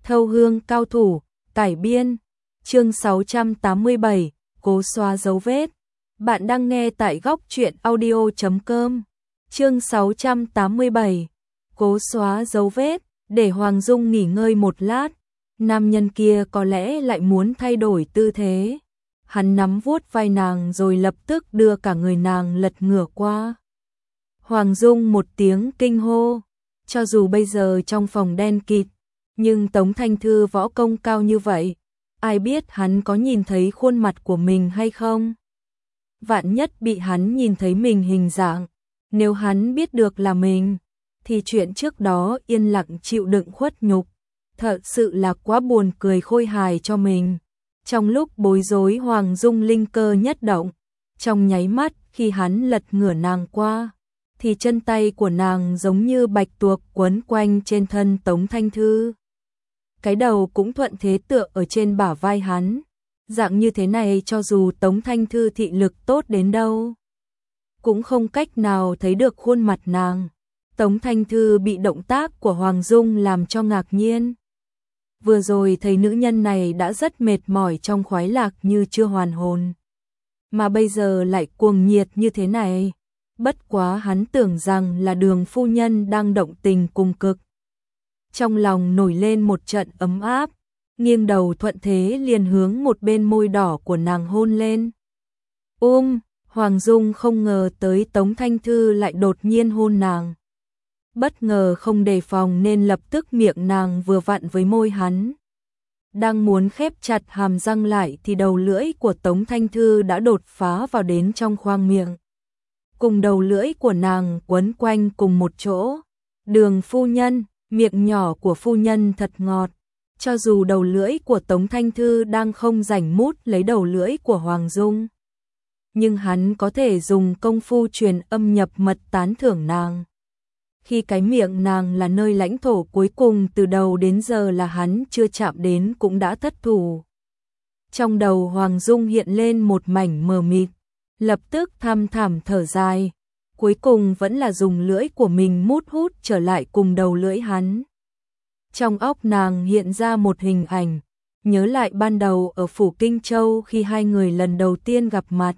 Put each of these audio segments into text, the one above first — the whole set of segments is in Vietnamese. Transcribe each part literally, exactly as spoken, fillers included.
Thâu hương cao thủ, cải biên, chương sáu trăm tám mươi bảy, cố xóa dấu vết. Bạn đang nghe tại góc truyện audio chấm com. Chương sáu trăm tám mươi bảy, cố xóa dấu vết, để Hoàng Dung nghỉ ngơi một lát. Nam nhân kia có lẽ lại muốn thay đổi tư thế. Hắn nắm vuốt vai nàng rồi lập tức đưa cả người nàng lật ngửa qua. Hoàng Dung một tiếng kinh hô. Cho dù bây giờ trong phòng đen kịt, nhưng Tống Thanh Thư võ công cao như vậy, ai biết hắn có nhìn thấy khuôn mặt của mình hay không? Vạn nhất bị hắn nhìn thấy mình hình dạng, nếu hắn biết được là mình, thì chuyện trước đó yên lặng chịu đựng khuất nhục, thật sự là quá buồn cười khôi hài cho mình. Trong lúc bối rối, Hoàng Dung linh cơ nhất động, trong nháy mắt khi hắn lật ngửa nàng qua, thì chân tay của nàng giống như bạch tuộc quấn quanh trên thân Tống Thanh Thư. Cái đầu cũng thuận thế tựa ở trên bả vai hắn. Dạng như thế này cho dù Tống Thanh Thư thị lực tốt đến đâu, cũng không cách nào thấy được khuôn mặt nàng. Tống Thanh Thư bị động tác của Hoàng Dung làm cho ngạc nhiên. Vừa rồi thấy nữ nhân này đã rất mệt mỏi trong khoái lạc như chưa hoàn hồn, mà bây giờ lại cuồng nhiệt như thế này. Bất quá hắn tưởng rằng là Đường phu nhân đang động tình cùng cực. Trong lòng nổi lên một trận ấm áp, nghiêng đầu thuận thế liền hướng một bên môi đỏ của nàng hôn lên. Ôm, Hoàng Dung không ngờ tới Tống Thanh Thư lại đột nhiên hôn nàng. Bất ngờ không đề phòng nên lập tức miệng nàng vừa vặn với môi hắn. Đang muốn khép chặt hàm răng lại thì đầu lưỡi của Tống Thanh Thư đã đột phá vào đến trong khoang miệng. Cùng đầu lưỡi của nàng quấn quanh cùng một chỗ. Đường phu nhân, miệng nhỏ của phu nhân thật ngọt. Cho dù đầu lưỡi của Tống Thanh Thư đang không rảnh mút lấy đầu lưỡi của Hoàng Dung, nhưng hắn có thể dùng công phu truyền âm nhập mật tán thưởng nàng. Khi cái miệng nàng là nơi lãnh thổ cuối cùng từ đầu đến giờ là hắn chưa chạm đến cũng đã thất thủ. Trong đầu Hoàng Dung hiện lên một mảnh mờ mịt, lập tức thăm thẳm thở dài, cuối cùng vẫn là dùng lưỡi của mình mút hút trở lại cùng đầu lưỡi hắn. Trong óc nàng hiện ra một hình ảnh, nhớ lại ban đầu ở phủ Kinh Châu khi hai người lần đầu tiên gặp mặt.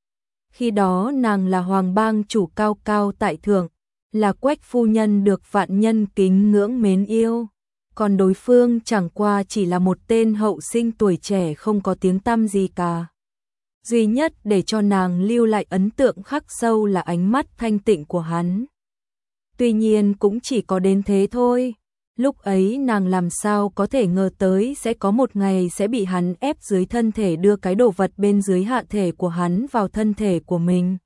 Khi đó nàng là Hoàng bang chủ cao cao tại thượng, là Quách phu nhân được vạn nhân kính ngưỡng mến yêu, còn đối phương chẳng qua chỉ là một tên hậu sinh tuổi trẻ không có tiếng tăm gì cả. Duy nhất để cho nàng lưu lại ấn tượng khắc sâu là ánh mắt thanh tịnh của hắn. Tuy nhiên cũng chỉ có đến thế thôi. Lúc ấy nàng làm sao có thể ngờ tới sẽ có một ngày sẽ bị hắn ép dưới thân thể đưa cái đồ vật bên dưới hạ thể của hắn vào thân thể của mình.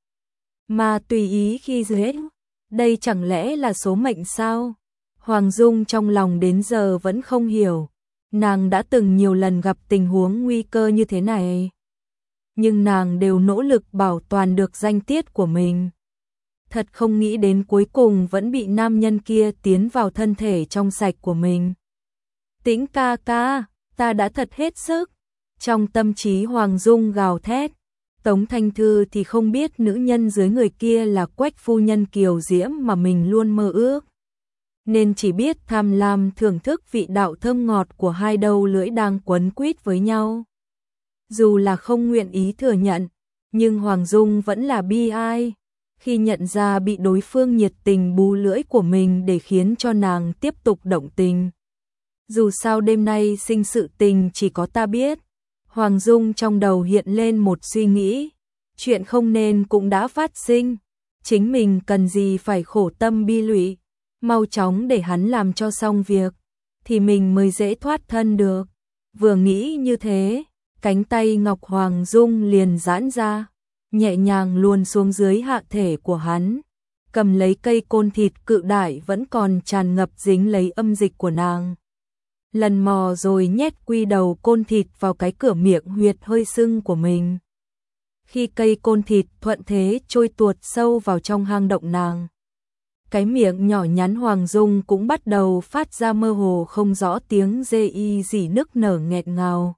Mà tùy ý khi dưới, đây chẳng lẽ là số mệnh sao? Hoàng Dung trong lòng đến giờ vẫn không hiểu. Nàng đã từng nhiều lần gặp tình huống nguy cơ như thế này, nhưng nàng đều nỗ lực bảo toàn được danh tiết của mình. Thật không nghĩ đến cuối cùng vẫn bị nam nhân kia tiến vào thân thể trong sạch của mình. Tĩnh ca ca, ta đã thật hết sức. Trong tâm trí Hoàng Dung gào thét. Tống Thanh Thư thì không biết nữ nhân dưới người kia là Quách phu nhân kiều diễm mà mình luôn mơ ước, nên chỉ biết tham lam thưởng thức vị đạo thơm ngọt của hai đầu lưỡi đang quấn quýt với nhau. Dù là không nguyện ý thừa nhận, nhưng Hoàng Dung vẫn là bi ai khi nhận ra bị đối phương nhiệt tình bú lưỡi của mình để khiến cho nàng tiếp tục động tình. Dù sao đêm nay sinh sự tình chỉ có ta biết. Hoàng Dung trong đầu hiện lên một suy nghĩ, chuyện không nên cũng đã phát sinh, chính mình cần gì phải khổ tâm bi lụy, mau chóng để hắn làm cho xong việc, thì mình mới dễ thoát thân được. Vừa nghĩ như thế, cánh tay ngọc Hoàng Dung liền giãn ra, nhẹ nhàng luồn xuống dưới hạ thể của hắn, cầm lấy cây côn thịt cự đại vẫn còn tràn ngập dính lấy âm dịch của nàng. Lần mò rồi nhét quy đầu côn thịt vào cái cửa miệng huyệt hơi sưng của mình. Khi cây côn thịt thuận thế trôi tuột sâu vào trong hang động nàng, cái miệng nhỏ nhắn Hoàng Dung cũng bắt đầu phát ra mơ hồ không rõ tiếng dê y rỉ nức nở nghẹt ngào.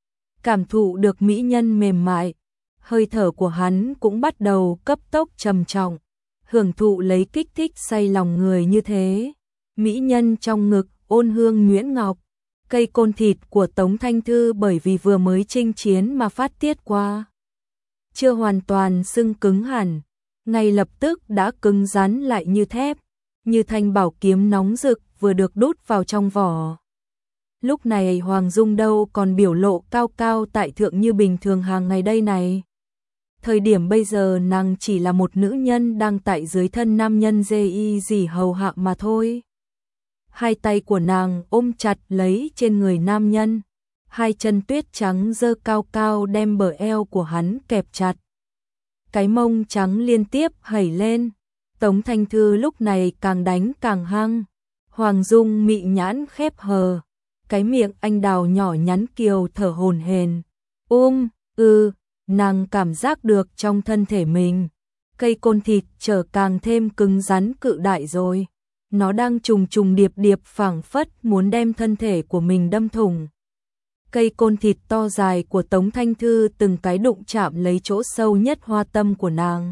Cảm thụ được mỹ nhân mềm mại, hơi thở của hắn cũng bắt đầu cấp tốc trầm trọng, hưởng thụ lấy kích thích say lòng người như thế. Mỹ nhân trong ngực ôn hương nhuyễn ngọc, Cây côn thịt của Tống Thanh Thư bởi vì vừa mới chinh chiến mà phát tiết qua, chưa hoàn toàn sưng cứng hẳn, ngay lập tức đã cứng rắn lại như thép, như thanh bảo kiếm nóng rực vừa được đút vào trong vỏ. Lúc này Hoàng Dung đâu còn biểu lộ cao cao tại thượng như bình thường hàng ngày đây này. Thời điểm bây giờ nàng chỉ là một nữ nhân đang tại dưới thân nam nhân dê y dì hầu hạ mà thôi. Hai tay của nàng ôm chặt lấy trên người nam nhân, hai chân tuyết trắng dơ cao cao đem bờ eo của hắn kẹp chặt. Cái mông trắng liên tiếp hẩy lên, Tống Thanh Thư lúc này càng đánh càng hăng. Hoàng Dung mị nhãn khép hờ, cái miệng anh đào nhỏ nhắn kiều thở hổn hển. Um, ư, nàng cảm giác được trong thân thể mình, cây côn thịt trở càng thêm cứng rắn cự đại rồi. Nó đang trùng trùng điệp điệp phảng phất muốn đem thân thể của mình đâm thủng. Cây côn thịt to dài của Tống Thanh Thư từng cái đụng chạm lấy chỗ sâu nhất hoa tâm của nàng.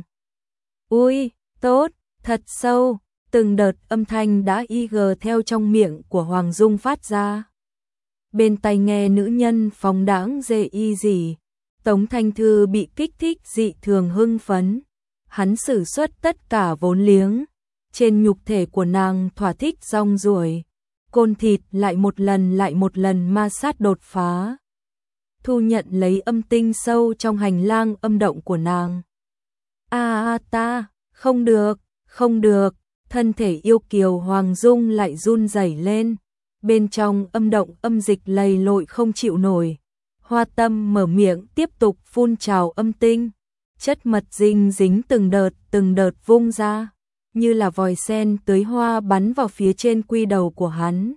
Ui, tốt, thật sâu, từng đợt âm thanh đã y gờ theo trong miệng của Hoàng Dung phát ra. Bên tai nghe nữ nhân phóng đãng dê y gì, Tống Thanh Thư bị kích thích dị thường hưng phấn. Hắn sử xuất tất cả vốn liếng, trên nhục thể của nàng thỏa thích rong ruổi. Côn thịt lại một lần lại một lần ma sát đột phá, thu nhận lấy âm tinh sâu trong hành lang âm động của nàng. A a ta, không được, không được, thân thể yêu kiều Hoàng Dung lại run rẩy lên, bên trong âm động âm dịch lầy lội không chịu nổi. Hoa tâm mở miệng tiếp tục phun trào âm tinh, chất mật dinh dính từng đợt từng đợt vung ra, như là vòi sen tưới hoa bắn vào phía trên quy đầu của hắn.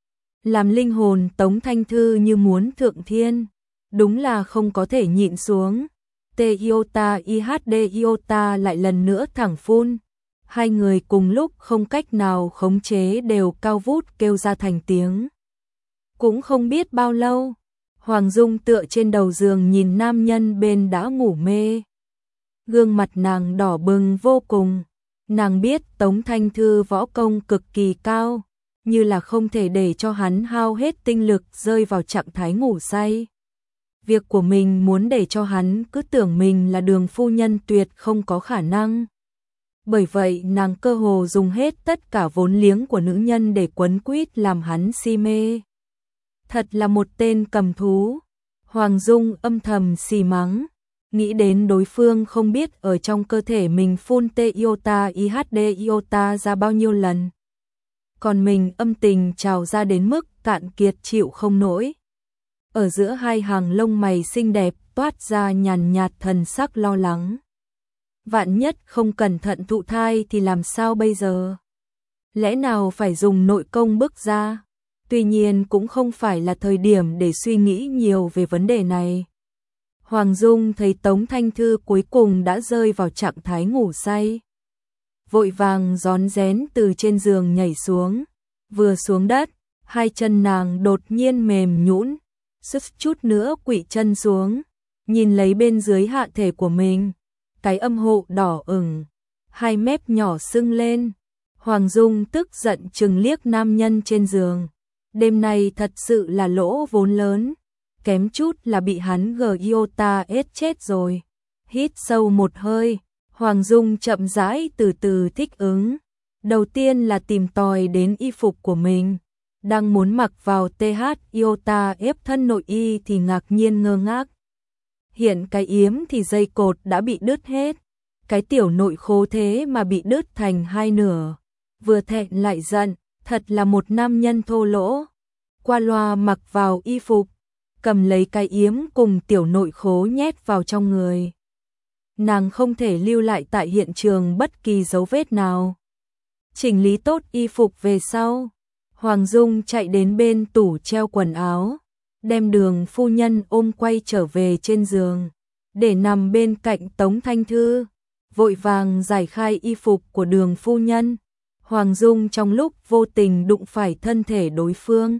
Làm linh hồn Tống Thanh Thư như muốn thượng thiên, đúng là không có thể nhịn xuống. Tê Iota i hát đê Iota lại lần nữa thẳng phun, hai người cùng lúc không cách nào khống chế đều cao vút kêu ra thành tiếng. Cũng không biết bao lâu, Hoàng Dung tựa trên đầu giường nhìn nam nhân bên đã ngủ mê. Gương mặt nàng đỏ bừng vô cùng. Nàng biết Tống Thanh Thư võ công cực kỳ cao, như là không thể để cho hắn hao hết tinh lực rơi vào trạng thái ngủ say. Việc của mình muốn để cho hắn cứ tưởng mình là Đường phu nhân tuyệt không có khả năng. Bởi vậy nàng cơ hồ dùng hết tất cả vốn liếng của nữ nhân để quấn quýt làm hắn si mê. Thật là một tên cầm thú. Hoàng Dung âm thầm xì mắng, nghĩ đến đối phương không biết ở trong cơ thể mình phun tê iota i hát đê iota ra bao nhiêu lần. Còn mình âm tình trào ra đến mức cạn kiệt chịu không nổi. Ở giữa hai hàng lông mày xinh đẹp toát ra nhàn nhạt thần sắc lo lắng. Vạn nhất không cẩn thận thụ thai thì làm sao bây giờ? Lẽ nào phải dùng nội công bức ra? Tuy nhiên cũng không phải là thời điểm để suy nghĩ nhiều về vấn đề này. Hoàng Dung thấy Tống Thanh Thư cuối cùng đã rơi vào trạng thái ngủ say, vội vàng rón rén từ trên giường nhảy xuống. Vừa xuống đất, hai chân nàng đột nhiên mềm nhũn, suýt chút nữa quỵ chân xuống, nhìn lấy bên dưới hạ thể của mình, cái âm hộ đỏ ửng, hai mép nhỏ sưng lên. Hoàng Dung tức giận trừng liếc nam nhân trên giường, đêm nay thật sự là lỗ vốn lớn, kém chút là bị hắn gờ iota ết chết rồi. Hít sâu một hơi, Hoàng Dung chậm rãi từ từ thích ứng. Đầu tiên là tìm tòi đến y phục của mình, đang muốn mặc vào tê hát iota ép thân nội y thì ngạc nhiên ngơ ngác. Hiện cái yếm thì dây cột đã bị đứt hết, cái tiểu nội khố thế mà bị đứt thành hai nửa. Vừa thẹn lại giận, thật là một nam nhân thô lỗ. Qua loa mặc vào y phục, cầm lấy cái yếm cùng tiểu nội khố nhét vào trong người. Nàng không thể lưu lại tại hiện trường bất kỳ dấu vết nào. Chỉnh lý tốt y phục về sau, Hoàng Dung chạy đến bên tủ treo quần áo, đem Đường phu nhân ôm quay trở về trên giường, để nằm bên cạnh Tống Thanh Thư, vội vàng giải khai y phục của Đường phu nhân. Hoàng Dung trong lúc vô tình đụng phải thân thể đối phương,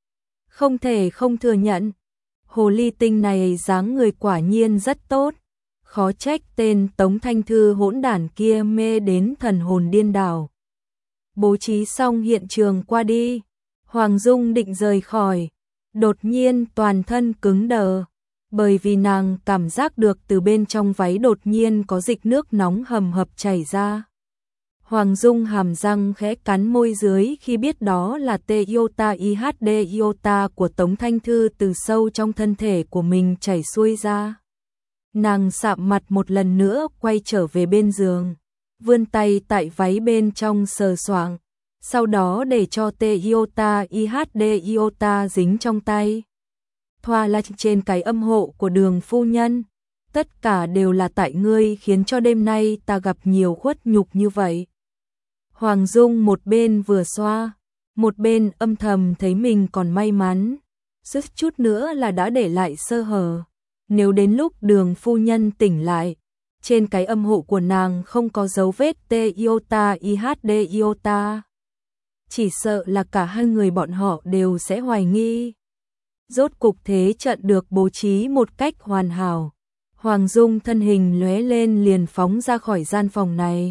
không thể không thừa nhận, hồ ly tinh này dáng người quả nhiên rất tốt, khó trách tên Tống Thanh Thư hỗn đản kia mê đến thần hồn điên đảo. Bố trí xong hiện trường qua đi, Hoàng Dung định rời khỏi, đột nhiên toàn thân cứng đờ, bởi vì nàng cảm giác được từ bên trong váy đột nhiên có dịch nước nóng hầm hập chảy ra. Hoàng Dung hàm răng khẽ cắn môi dưới khi biết đó là tê iota i hát đê iota của Tống Thanh Thư từ sâu trong thân thể của mình chảy xuôi ra. Nàng sạm mặt một lần nữa quay trở về bên giường, vươn tay tại váy bên trong sờ soạng, sau đó để cho tê iota i hát đê iota dính trong tay. Thoa là trên cái âm hộ của Đường phu nhân, tất cả đều là tại ngươi khiến cho đêm nay ta gặp nhiều khuất nhục như vậy. Hoàng Dung một bên vừa xoa, một bên âm thầm thấy mình còn may mắn, suýt chút nữa là đã để lại sơ hở. Nếu đến lúc Đường phu nhân tỉnh lại, trên cái âm hộ của nàng không có dấu vết tê iota i hát đê iota, chỉ sợ là cả hai người bọn họ đều sẽ hoài nghi. Rốt cục thế trận được bố trí một cách hoàn hảo. Hoàng Dung thân hình lóe lên liền phóng ra khỏi gian phòng này.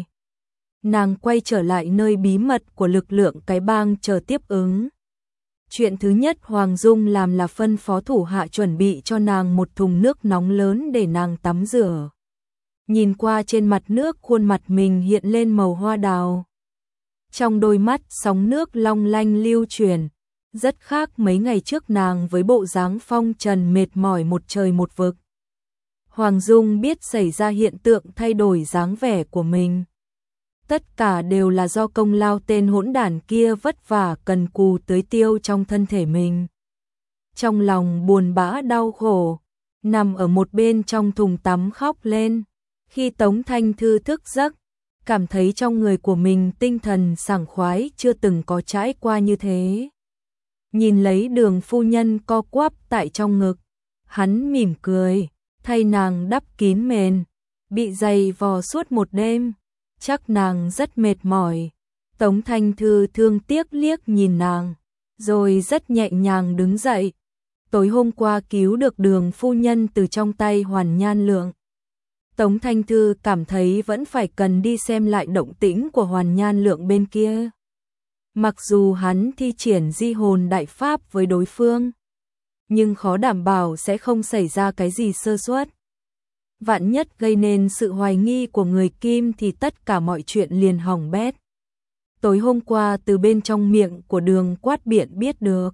Nàng quay trở lại nơi bí mật của lực lượng cái bang chờ tiếp ứng. Chuyện thứ nhất Hoàng Dung làm là phân phó thủ hạ chuẩn bị cho nàng một thùng nước nóng lớn để nàng tắm rửa. Nhìn qua trên mặt nước, khuôn mặt mình hiện lên màu hoa đào. Trong đôi mắt sóng nước long lanh lưu chuyển, rất khác mấy ngày trước nàng với bộ dáng phong trần mệt mỏi một trời một vực. Hoàng Dung biết xảy ra hiện tượng thay đổi dáng vẻ của mình. Tất cả đều là do công lao tên hỗn đản kia vất vả cần cù tưới tiêu trong thân thể mình. Trong lòng buồn bã đau khổ, nằm ở một bên trong thùng tắm khóc lên. Khi Tống Thanh Thư thức giấc, cảm thấy trong người của mình tinh thần sảng khoái chưa từng có trải qua như thế. Nhìn lấy Đường phu nhân co quắp tại trong ngực, hắn mỉm cười, thay nàng đắp kín mền, bị dày vò suốt một đêm, chắc nàng rất mệt mỏi. Tống Thanh Thư thương tiếc liếc nhìn nàng, rồi rất nhẹ nhàng đứng dậy. Tối hôm qua cứu được Đường phu nhân từ trong tay Hoàn Nhan Lượng, Tống Thanh Thư cảm thấy vẫn phải cần đi xem lại động tĩnh của Hoàn Nhan Lượng bên kia. Mặc dù hắn thi triển di hồn đại pháp với đối phương, nhưng khó đảm bảo sẽ không xảy ra cái gì sơ suất. Vạn nhất gây nên sự hoài nghi của người Kim thì tất cả mọi chuyện liền hỏng bét. Tối hôm qua từ bên trong miệng của Đường Quát Biện biết được,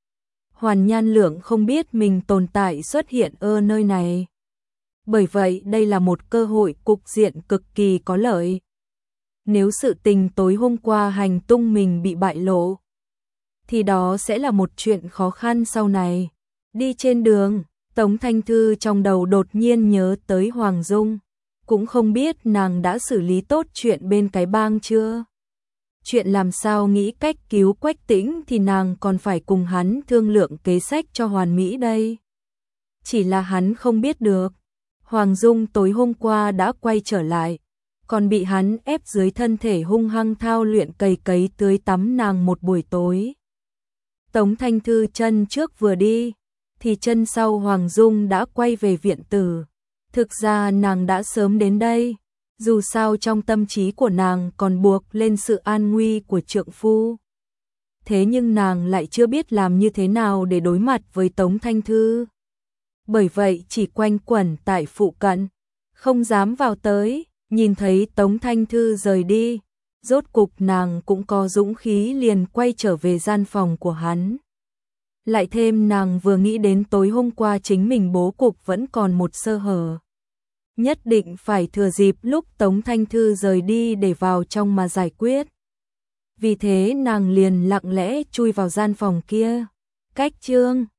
Hoàn Nhan Lượng không biết mình tồn tại xuất hiện ở nơi này. Bởi vậy đây là một cơ hội cục diện cực kỳ có lợi. Nếu sự tình tối hôm qua hành tung mình bị bại lộ, thì đó sẽ là một chuyện khó khăn sau này. Đi trên đường, Tống Thanh Thư trong đầu đột nhiên nhớ tới Hoàng Dung. Cũng không biết nàng đã xử lý tốt chuyện bên cái bang chưa. Chuyện làm sao nghĩ cách cứu Quách Tĩnh thì nàng còn phải cùng hắn thương lượng kế sách cho hoàn mỹ đây. Chỉ là hắn không biết được, Hoàng Dung tối hôm qua đã quay trở lại, còn bị hắn ép dưới thân thể hung hăng thao luyện cày cấy tưới tắm nàng một buổi tối. Tống Thanh Thư chân trước vừa đi, thì chân sau Hoàng Dung đã quay về viện tử. Thực ra nàng đã sớm đến đây, dù sao trong tâm trí của nàng còn buộc lên sự an nguy của trượng phu. Thế nhưng nàng lại chưa biết làm như thế nào để đối mặt với Tống Thanh Thư. Bởi vậy chỉ quanh quẩn tại phụ cận, không dám vào tới. Nhìn thấy Tống Thanh Thư rời đi, rốt cục nàng cũng có dũng khí liền quay trở về gian phòng của hắn. Lại thêm nàng vừa nghĩ đến tối hôm qua chính mình bố cục vẫn còn một sơ hở. Nhất định phải thừa dịp lúc Tống Thanh Thư rời đi để vào trong mà giải quyết. Vì thế nàng liền lặng lẽ chui vào gian phòng kia. Cách chương